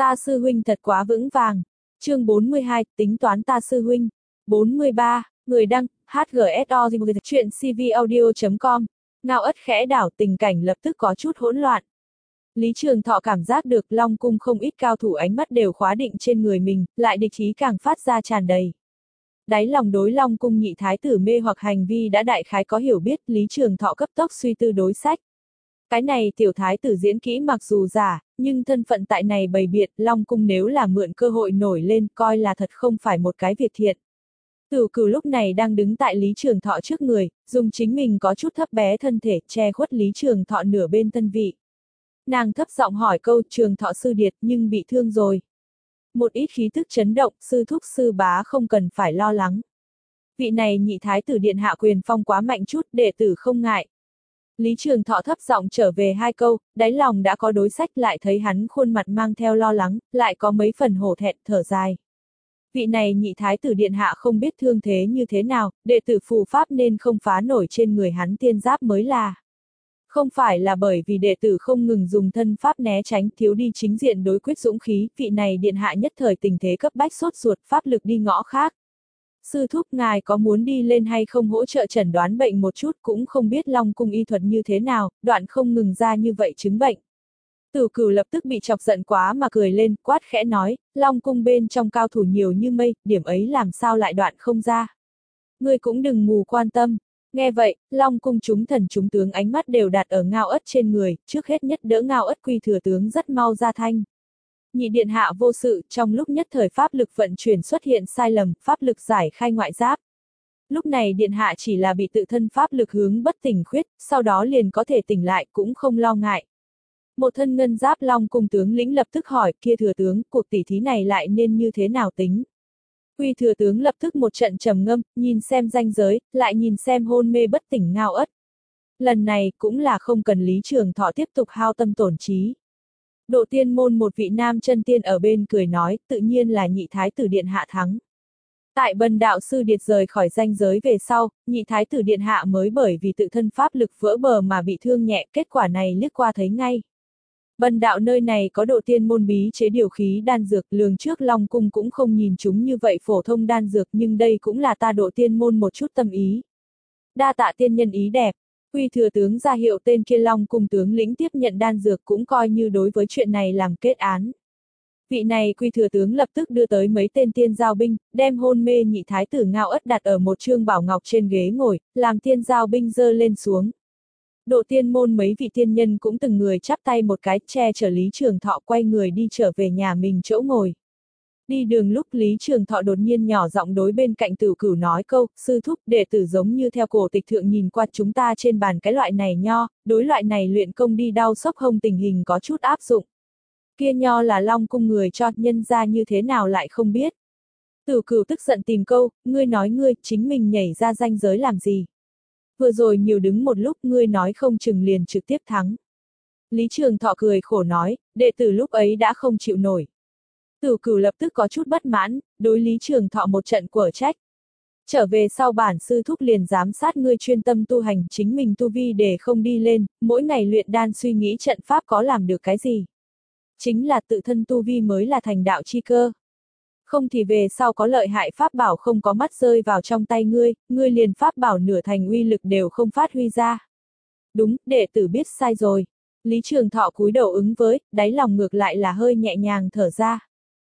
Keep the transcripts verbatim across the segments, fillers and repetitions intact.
Ta sư huynh thật quá vững vàng. Chương bốn mươi hai, tính toán ta sư huynh. bốn mươi ba, người đăng, hát giê ét o chuyện cvaudio chấm com. Ngao Ất khẽ đảo, tình cảnh lập tức có chút hỗn loạn. Lý Trường Thọ cảm giác được Long Cung không ít cao thủ ánh mắt đều khóa định trên người mình, lại địch ý càng phát ra tràn đầy. Đáy lòng đối Long Cung nhị thái tử mê hoặc hành vi đã đại khái có hiểu biết, Lý Trường Thọ cấp tốc suy tư đối sách. Cái này tiểu thái tử diễn kỹ mặc dù giả, nhưng thân phận tại này bày biện, Long Cung nếu là mượn cơ hội nổi lên, coi là thật không phải một cái việc thiện. Tửu Cửu lúc này đang đứng tại Lý Trường Thọ trước người, dùng chính mình có chút thấp bé thân thể che khuất Lý Trường Thọ nửa bên thân vị. Nàng thấp giọng hỏi câu Trường Thọ sư điệt nhưng bị thương rồi. Một ít khí tức chấn động, sư thúc sư bá không cần phải lo lắng. Vị này nhị thái tử điện hạ quyền phong quá mạnh chút, đệ tử không ngại. Lý Trường Thọ thấp giọng trở về hai câu, đáy lòng đã có đối sách, lại thấy hắn khuôn mặt mang theo lo lắng, lại có mấy phần hổ thẹn, thở dài. Vị này nhị thái tử điện hạ không biết thương thế như thế nào, đệ tử phù pháp nên không phá nổi trên người hắn tiên giáp mới là. Không phải là bởi vì đệ tử không ngừng dùng thân pháp né tránh, thiếu đi chính diện đối quyết dũng khí, vị này điện hạ nhất thời tình thế cấp bách sốt ruột, pháp lực đi ngõ khác. Sư thúc ngài có muốn đi lên hay không hỗ trợ chẩn đoán bệnh một chút, cũng không biết Long Cung y thuật như thế nào, đoạn không ngừng ra như vậy chứng bệnh. Tửu Cửu lập tức bị chọc giận quá mà cười lên, quát khẽ nói, Long Cung bên trong cao thủ nhiều như mây, điểm ấy làm sao lại đoạn không ra. Ngươi cũng đừng mù quan tâm. Nghe vậy, Long Cung chúng thần chúng tướng ánh mắt đều đặt ở Ngao Ất trên người, trước hết nhất đỡ Ngao Ất quy thừa tướng rất mau ra thanh. Nhị điện hạ vô sự, trong lúc nhất thời pháp lực vận chuyển xuất hiện sai lầm, pháp lực giải khai ngoại giáp. Lúc này điện hạ chỉ là bị tự thân pháp lực hướng bất tỉnh khuyết, sau đó liền có thể tỉnh lại, cũng không lo ngại. Một thân ngân giáp Long Cung tướng lĩnh lập tức hỏi, kia thừa tướng, cuộc tỉ thí này lại nên như thế nào tính? Quy thừa tướng lập tức một trận trầm ngâm, nhìn xem ranh giới, lại nhìn xem hôn mê bất tỉnh Ngao Ất. Lần này cũng là không cần Lý Trường Thọ tiếp tục hao tâm tổn trí. Độ tiên môn một vị nam chân tiên ở bên cười nói, tự nhiên là nhị thái tử điện hạ thắng. Tại Bần đạo sư điệt rời khỏi ranh giới về sau, nhị thái tử điện hạ mới bởi vì tự thân pháp lực vỡ bờ mà bị thương nhẹ, kết quả này liếc qua thấy ngay. Bần đạo nơi này có độ tiên môn bí chế điều khí đan dược, lường trước Long Cung cũng không nhìn chúng như vậy phổ thông đan dược, nhưng đây cũng là ta độ tiên môn một chút tâm ý. Đa tạ tiên nhân ý đẹp. Quy thừa tướng ra hiệu tên kia Long Cung tướng lĩnh tiếp nhận đan dược, cũng coi như đối với chuyện này làm kết án. Vị này Quy thừa tướng lập tức đưa tới mấy tên tiên giao binh, đem hôn mê nhị thái tử Ngao Ất đặt ở một trương bảo ngọc trên ghế ngồi, làm tiên giao binh dơ lên xuống. Độ tiên môn mấy vị tiên nhân cũng từng người chắp tay một cái, che chở Lý Trường Thọ quay người đi trở về nhà mình chỗ ngồi. Đi đường lúc Lý Trường Thọ đột nhiên nhỏ giọng đối bên cạnh Tửu Cửu nói câu, sư thúc, đệ tử giống như theo cổ tịch thượng nhìn qua chúng ta trên bàn cái loại này nho, đối loại này luyện công đi đau sốc hông tình hình có chút áp dụng. Kia nho là Long Cung người cho, nhân ra như thế nào lại không biết. Tửu Cửu tức giận tìm câu, ngươi nói ngươi, chính mình nhảy ra ranh giới làm gì. Vừa rồi nhiều đứng một lúc, ngươi nói không chừng liền trực tiếp thắng. Lý Trường Thọ cười khổ nói, đệ tử lúc ấy đã không chịu nổi. Tửu Cửu lập tức có chút bất mãn, đối Lý Trường Thọ một trận quở trách. Trở về sau bản sư thúc liền giám sát ngươi chuyên tâm tu hành, chính mình tu vi để không đi lên, mỗi ngày luyện đan suy nghĩ trận pháp có làm được cái gì. Chính là tự thân tu vi mới là thành đạo chi cơ. Không thì về sau có lợi hại pháp bảo không có mắt rơi vào trong tay ngươi, ngươi liền pháp bảo nửa thành uy lực đều không phát huy ra. Đúng, đệ tử biết sai rồi. Lý Trường Thọ cúi đầu ứng với, đáy lòng ngược lại là hơi nhẹ nhàng thở ra.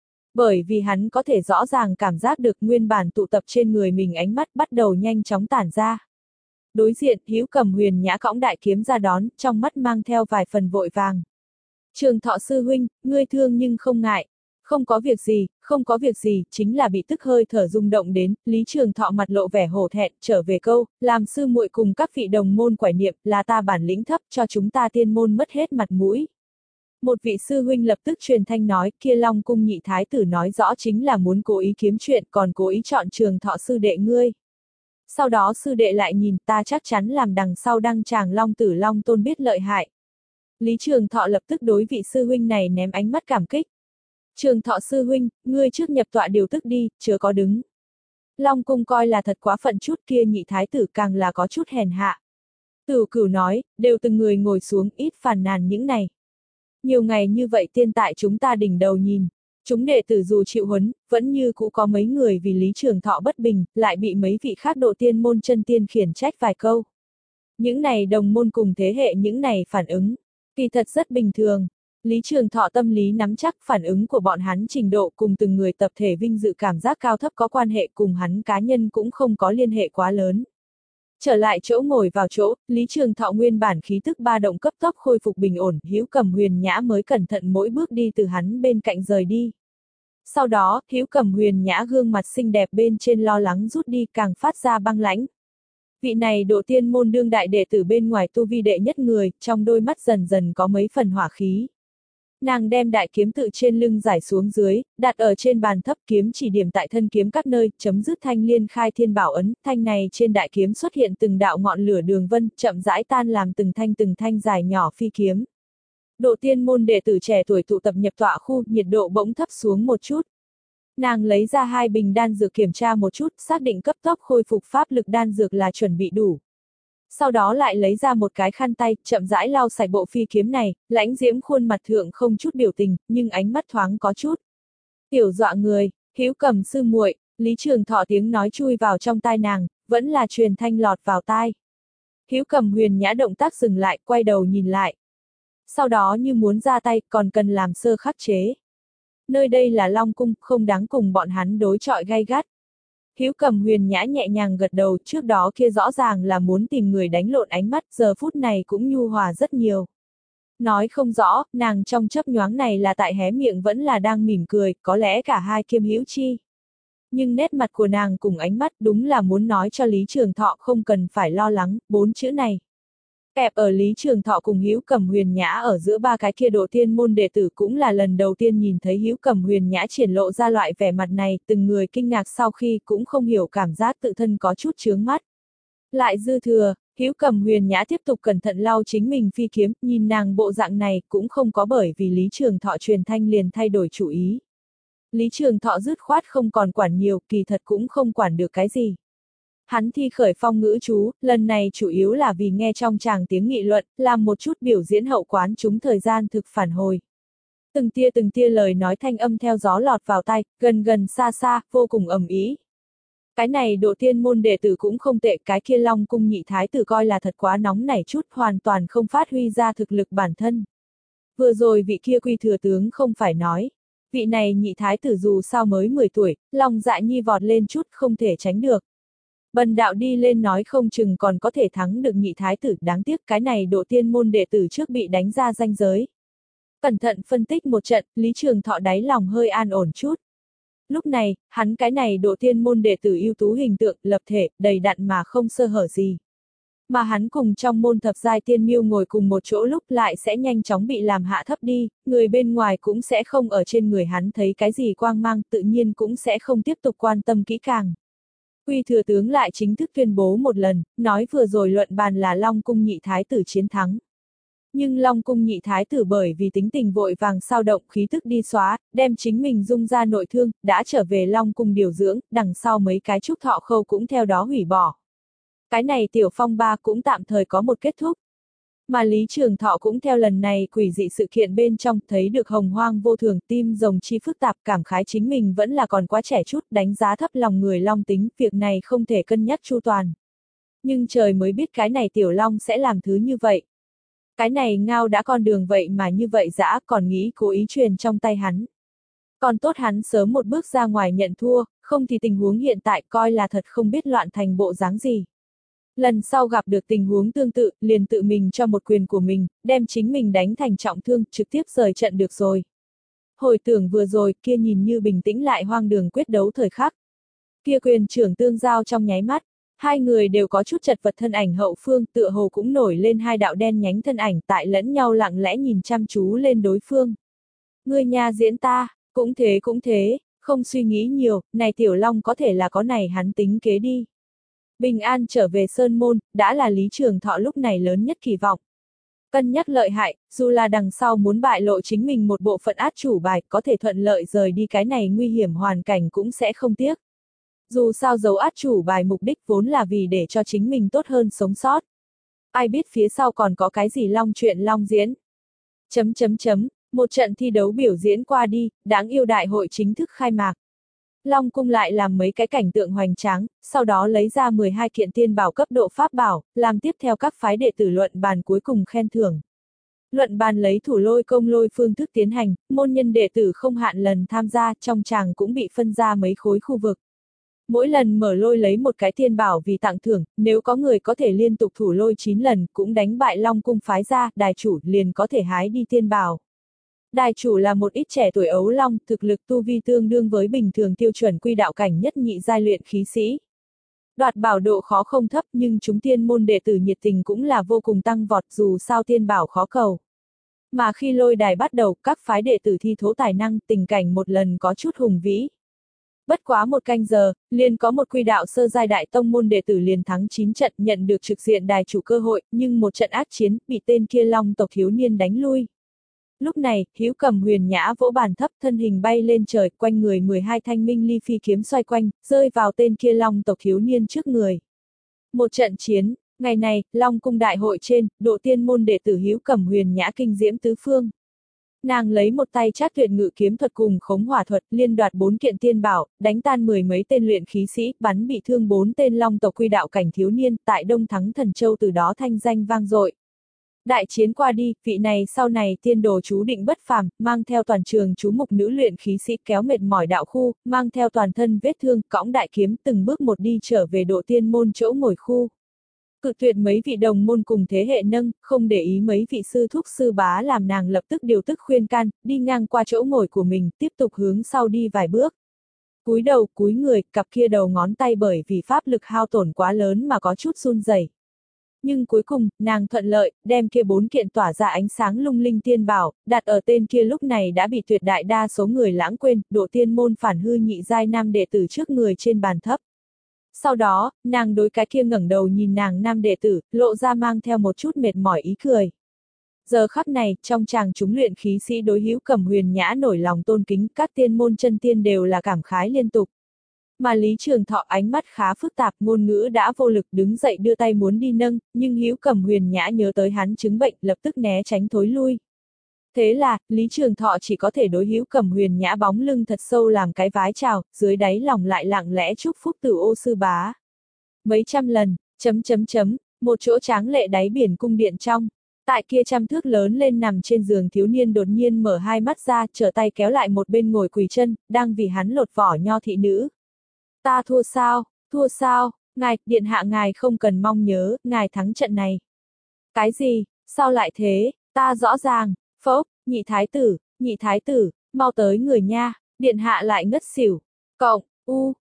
Bởi vì hắn có thể rõ ràng cảm giác được nguyên bản tụ tập trên người mình ánh mắt bắt đầu nhanh chóng tản ra. Đối diện, Hữu Cầm huyền nhã cõng đại kiếm ra đón, trong mắt mang theo vài phần vội vàng. Trường Thọ sư huynh, ngươi thương nhưng không ngại. Không có việc gì, không có việc gì, chính là bị tức hơi thở rung động đến, Lý Trường Thọ mặt lộ vẻ hổ thẹn, trở về câu, làm sư muội cùng các vị đồng môn quải niệm, là ta bản lĩnh thấp cho chúng ta tiên môn mất hết mặt mũi. Một vị sư huynh lập tức truyền thanh nói, kia Long Cung nhị thái tử nói rõ chính là muốn cố ý kiếm chuyện, còn cố ý chọn Trường Thọ sư đệ ngươi. Sau đó sư đệ lại nhìn, ta chắc chắn làm đằng sau đăng tràng Long Tử Long Tôn biết lợi hại. Lý Trường Thọ lập tức đối vị sư huynh này ném ánh mắt cảm kích. Trường Thọ sư huynh, ngươi trước nhập tọa điều tức đi, chớ có đứng. Long Cung coi là thật quá phận chút, kia nhị thái tử càng là có chút hèn hạ. Tửu Cửu nói, đều từng người ngồi xuống, ít phàn nàn những này. Nhiều ngày như vậy tiên tại chúng ta đỉnh đầu nhìn. Chúng đệ tử dù chịu huấn, vẫn như cũ có mấy người vì Lý Trường Thọ bất bình, lại bị mấy vị khác độ tiên môn chân tiên khiển trách vài câu. Những này đồng môn cùng thế hệ những này phản ứng, kỳ thật rất bình thường. Lý Trường Thọ tâm lý nắm chắc phản ứng của bọn hắn trình độ cùng từng người tập thể vinh dự cảm giác cao thấp có quan hệ cùng hắn cá nhân cũng không có liên hệ quá lớn. Trở lại chỗ ngồi vào chỗ, Lý Trường Thọ nguyên bản khí tức ba động cấp tốc khôi phục bình ổn, Hữu Cầm Huyền Nhã mới cẩn thận mỗi bước đi từ hắn bên cạnh rời đi. Sau đó, Hữu Cầm Huyền Nhã gương mặt xinh đẹp bên trên lo lắng rút đi càng phát ra băng lãnh. Vị này độ tiên môn đương đại đệ tử bên ngoài tu vi đệ nhất người, trong đôi mắt dần dần có mấy phần hỏa khí. Nàng đem đại kiếm tự trên lưng giải xuống dưới, đặt ở trên bàn thấp kiếm chỉ điểm tại thân kiếm các nơi, chấm dứt thanh liên khai thiên bảo ấn, thanh này trên đại kiếm xuất hiện từng đạo ngọn lửa đường vân, chậm rãi tan làm từng thanh từng thanh dài nhỏ phi kiếm. Độ tiên môn đệ tử trẻ tuổi tụ tập nhập tọa khu, nhiệt độ bỗng thấp xuống một chút. Nàng lấy ra hai bình đan dược kiểm tra một chút, xác định cấp tốc khôi phục pháp lực đan dược là chuẩn bị đủ. Sau đó lại lấy ra một cái khăn tay, chậm rãi lau sạch bộ phi kiếm này, lãnh diễm khuôn mặt thượng không chút biểu tình, nhưng ánh mắt thoáng có chút tiểu dọa người. Hữu Cầm sư muội, Lý Trường Thọ tiếng nói chui vào trong tai nàng, vẫn là truyền thanh lọt vào tai. Hữu Cầm Huyền Nhã động tác dừng lại, quay đầu nhìn lại. Sau đó như muốn ra tay, còn cần làm sơ khắc chế. Nơi đây là Long Cung, không đáng cùng bọn hắn đối chọi gay gắt. Hữu Cầm Huyền Nhã nhẹ nhàng gật đầu, trước đó kia rõ ràng là muốn tìm người đánh lộn ánh mắt, giờ phút này cũng nhu hòa rất nhiều. Nói không rõ, nàng trong chớp nhoáng này là tại hé miệng vẫn là đang mỉm cười, có lẽ cả hai kiêm hữu chi. Nhưng nét mặt của nàng cùng ánh mắt đúng là muốn nói cho Lý Trường Thọ không cần phải lo lắng, bốn chữ này. Kẹp ở Lý Trường Thọ cùng Hữu Cầm Huyền Nhã ở giữa ba cái kia độ tiên môn đệ tử cũng là lần đầu tiên nhìn thấy Hữu Cầm Huyền Nhã triển lộ ra loại vẻ mặt này, từng người kinh ngạc sau khi cũng không hiểu cảm giác tự thân có chút chướng mắt. Lại dư thừa, Hữu Cầm Huyền Nhã tiếp tục cẩn thận lau chính mình phi kiếm, nhìn nàng bộ dạng này cũng không có bởi vì Lý Trường Thọ truyền thanh liền thay đổi chủ ý. Lý Trường Thọ dứt khoát không còn quản nhiều, kỳ thật cũng không quản được cái gì. Hắn thi khởi phong ngữ chú, lần này chủ yếu là vì nghe trong tràng tiếng nghị luận, làm một chút biểu diễn hậu quán chúng thời gian thực phản hồi. Từng tia từng tia lời nói thanh âm theo gió lọt vào tai, gần gần xa xa, vô cùng ầm ĩ. Cái này độ tiên môn đệ tử cũng không tệ, cái kia Long Cung nhị thái tử coi là thật quá nóng nảy chút, hoàn toàn không phát huy ra thực lực bản thân. Vừa rồi vị kia quy thừa tướng không phải nói, vị này nhị thái tử dù sao mới mười tuổi, lòng dạ nhi vọt lên chút không thể tránh được. Bần đạo đi lên nói không chừng còn có thể thắng được nhị thái tử, đáng tiếc cái này độ tiên môn đệ tử trước bị đánh ra ranh giới. Cẩn thận phân tích một trận, Lý Trường Thọ đáy lòng hơi an ổn chút. Lúc này, hắn cái này độ tiên môn đệ tử ưu tú hình tượng, lập thể, đầy đặn mà không sơ hở gì. Mà hắn cùng trong môn thập giai tiên miêu ngồi cùng một chỗ lúc lại sẽ nhanh chóng bị làm hạ thấp đi, người bên ngoài cũng sẽ không ở trên người hắn thấy cái gì quang mang, tự nhiên cũng sẽ không tiếp tục quan tâm kỹ càng. Quy thừa tướng lại chính thức tuyên bố một lần, nói vừa rồi luận bàn là Long Cung nhị thái tử chiến thắng. Nhưng Long Cung nhị thái tử bởi vì tính tình vội vàng sao động khí tức đi xóa, đem chính mình dung ra nội thương, đã trở về Long Cung điều dưỡng, đằng sau mấy cái trúc thọ khâu cũng theo đó hủy bỏ. Cái này tiểu phong ba cũng tạm thời có một kết thúc. Mà Lý Trường Thọ cũng theo lần này quỷ dị sự kiện bên trong thấy được hồng hoang vô thường, tim rồng chi phức tạp, cảm khái chính mình vẫn là còn quá trẻ chút, đánh giá thấp lòng người long tính, việc này không thể cân nhắc chu toàn. Nhưng trời mới biết cái này tiểu long sẽ làm thứ như vậy. Cái này ngao đã con đường vậy mà như vậy dã, còn nghĩ cố ý truyền trong tay hắn. Còn tốt hắn sớm một bước ra ngoài nhận thua, không thì tình huống hiện tại coi là thật không biết loạn thành bộ dáng gì. Lần sau gặp được tình huống tương tự, liền tự mình cho một quyền của mình, đem chính mình đánh thành trọng thương, trực tiếp rời trận được rồi. Hồi tưởng vừa rồi, kia nhìn như bình tĩnh lại hoang đường quyết đấu thời khắc. Kia quyền trưởng tương giao trong nháy mắt, hai người đều có chút chật vật, thân ảnh hậu phương tựa hồ cũng nổi lên hai đạo đen nhánh thân ảnh tại lẫn nhau lặng lẽ nhìn chăm chú lên đối phương. Ngươi nha diễn ta, cũng thế cũng thế, không suy nghĩ nhiều, này tiểu long có thể là có này hắn tính kế đi. Bình an trở về Sơn Môn, đã là Lý Trường Thọ lúc này lớn nhất kỳ vọng. Cân nhắc lợi hại, dù là đằng sau muốn bại lộ chính mình một bộ phận át chủ bài, có thể thuận lợi rời đi cái này nguy hiểm hoàn cảnh cũng sẽ không tiếc. Dù sao giấu át chủ bài mục đích vốn là vì để cho chính mình tốt hơn sống sót. Ai biết phía sau còn có cái gì long chuyện long diễn. Chấm chấm chấm, một trận thi đấu biểu diễn qua đi, đáng yêu đại hội chính thức khai mạc. Long cung lại làm mấy cái cảnh tượng hoành tráng, sau đó lấy ra mười hai kiện tiên bảo cấp độ pháp bảo, làm tiếp theo các phái đệ tử luận bàn cuối cùng khen thưởng. Luận bàn lấy thủ lôi công lôi phương thức tiến hành, môn nhân đệ tử không hạn lần tham gia, trong tràng cũng bị phân ra mấy khối khu vực. Mỗi lần mở lôi lấy một cái tiên bảo vì tặng thưởng, nếu có người có thể liên tục thủ lôi chín lần cũng đánh bại Long cung phái ra, đài chủ liền có thể hái đi tiên bảo. Đài chủ là một ít trẻ tuổi ấu long, thực lực tu vi tương đương với bình thường tiêu chuẩn quy đạo cảnh nhất nhị giai luyện khí sĩ. Đoạt bảo độ khó không thấp nhưng chúng tiên môn đệ tử nhiệt tình cũng là vô cùng tăng vọt dù sao tiên bảo khó cầu. Mà khi lôi đài bắt đầu, các phái đệ tử thi thố tài năng, tình cảnh một lần có chút hùng vĩ. Bất quá một canh giờ, liền có một quy đạo sơ giai đại tông môn đệ tử liền thắng chín trận nhận được trực diện đài chủ cơ hội, nhưng một trận ác chiến, bị tên kia long tộc thiếu niên đánh lui. Lúc này, Hữu Cầm huyền nhã vỗ bàn thấp thân hình bay lên trời, quanh người mười hai thanh minh ly phi kiếm xoay quanh, rơi vào tên kia long tộc thiếu niên trước người. Một trận chiến, ngày này, Long cung đại hội trên, độ tiên môn đệ tử Hữu Cầm huyền nhã kinh diễm tứ phương. Nàng lấy một tay trát tuyệt ngự kiếm thuật cùng khống hỏa thuật, liên đoạt bốn kiện tiên bảo, đánh tan mười mấy tên luyện khí sĩ, bắn bị thương bốn tên long tộc quy đạo cảnh thiếu niên, tại Đông Thắng Thần Châu từ đó thanh danh vang dội. Đại chiến qua đi, vị này sau này tiên đồ chú định bất phàm, mang theo toàn trường chú mục nữ luyện khí sĩ kéo mệt mỏi đạo khu, mang theo toàn thân vết thương, cõng đại kiếm từng bước một đi trở về độ tiên môn chỗ ngồi khu. Cự tuyệt mấy vị đồng môn cùng thế hệ nâng, không để ý mấy vị sư thúc sư bá làm nàng lập tức điều tức khuyên can, đi ngang qua chỗ ngồi của mình, tiếp tục hướng sau đi vài bước. Cúi đầu, cúi người, cặp kia đầu ngón tay bởi vì pháp lực hao tổn quá lớn mà có chút run rẩy. Nhưng cuối cùng, nàng thuận lợi, đem kia bốn kiện tỏa ra ánh sáng lung linh tiên bảo, đặt ở tên kia lúc này đã bị tuyệt đại đa số người lãng quên, độ tiên môn phản hư nhị giai nam đệ tử trước người trên bàn thấp. Sau đó, nàng đối cái kia ngẩng đầu nhìn nàng nam đệ tử, lộ ra mang theo một chút mệt mỏi ý cười. Giờ khắc này, trong chàng chúng luyện khí sĩ đối Hữu Cầm huyền nhã nổi lòng tôn kính, các tiên môn chân tiên đều là cảm khái liên tục. Mà Lý Trường Thọ ánh mắt khá phức tạp, ngôn ngữ đã vô lực đứng dậy đưa tay muốn đi nâng, nhưng Hữu Cầm huyền nhã nhớ tới hắn chứng bệnh, lập tức né tránh thối lui. Thế là, Lý Trường Thọ chỉ có thể đối Hữu Cầm huyền nhã bóng lưng thật sâu làm cái vái chào, dưới đáy lòng lại lặng lẽ chúc phúc Tử Ô sư bá. Mấy trăm lần, chấm chấm chấm, một chỗ tráng lệ đáy biển cung điện trong. Tại kia trăm thước lớn lên nằm trên giường thiếu niên đột nhiên mở hai mắt ra, trở tay kéo lại một bên ngồi quỳ chân, đang vì hắn lột vỏ nho thị nữ. Ta thua sao, thua sao, ngài, điện hạ ngài không cần mong nhớ, ngài thắng trận này. Cái gì, sao lại thế, ta rõ ràng, phốc, nhị thái tử, nhị thái tử, mau tới người nha, điện hạ lại ngất xỉu, cộng, u,